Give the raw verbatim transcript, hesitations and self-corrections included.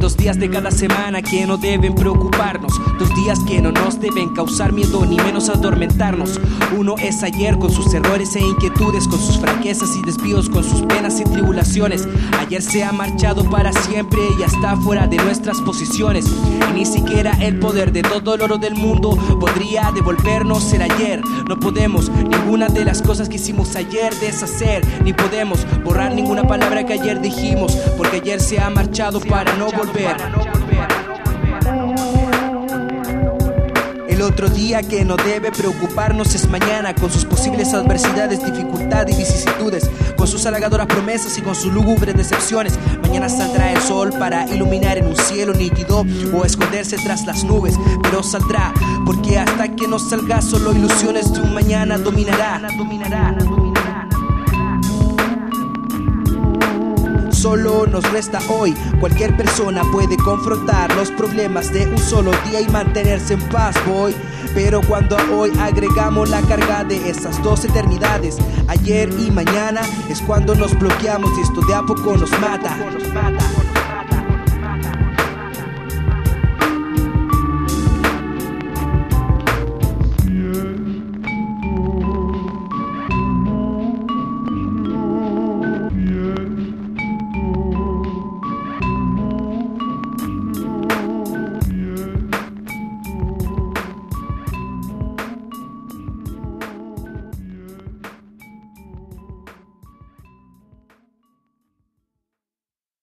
dos días de cada semana que no deben preocuparnos, dos días que no nos deben causar miedo ni menos atormentarnos. Uno es ayer con sus errores e inquietudes, con sus fraquezas y desvíos, con sus penas y tribulaciones. Ayer se ha marchado para siempre y ya está fuera de nuestras posiciones, y ni siquiera el poder de todo el oro del mundo podría devolvernos el ayer. No podemos ninguna de las cosas que hicimos ayer deshacer, ni podemos borrar ninguna palabra que ayer dijimos, porque ayer se ha marchado para no volver. El otro día que no debe preocuparnos es mañana, con sus posibles adversidades, dificultades y vicisitudes, con sus halagadoras promesas y con sus lúgubres decepciones. Mañana saldrá el sol para iluminar en un cielo nítido o esconderse tras las nubes, pero saldrá, porque hasta que no salga solo ilusiones de un mañana dominará, dominará, dominará. Solo nos resta hoy. Cualquier persona puede confrontar los problemas de un solo día y mantenerse en paz, boy. Pero cuando a hoy agregamos la carga de esas dos eternidades, ayer y mañana, es cuando nos bloqueamos y esto de a poco nos mata.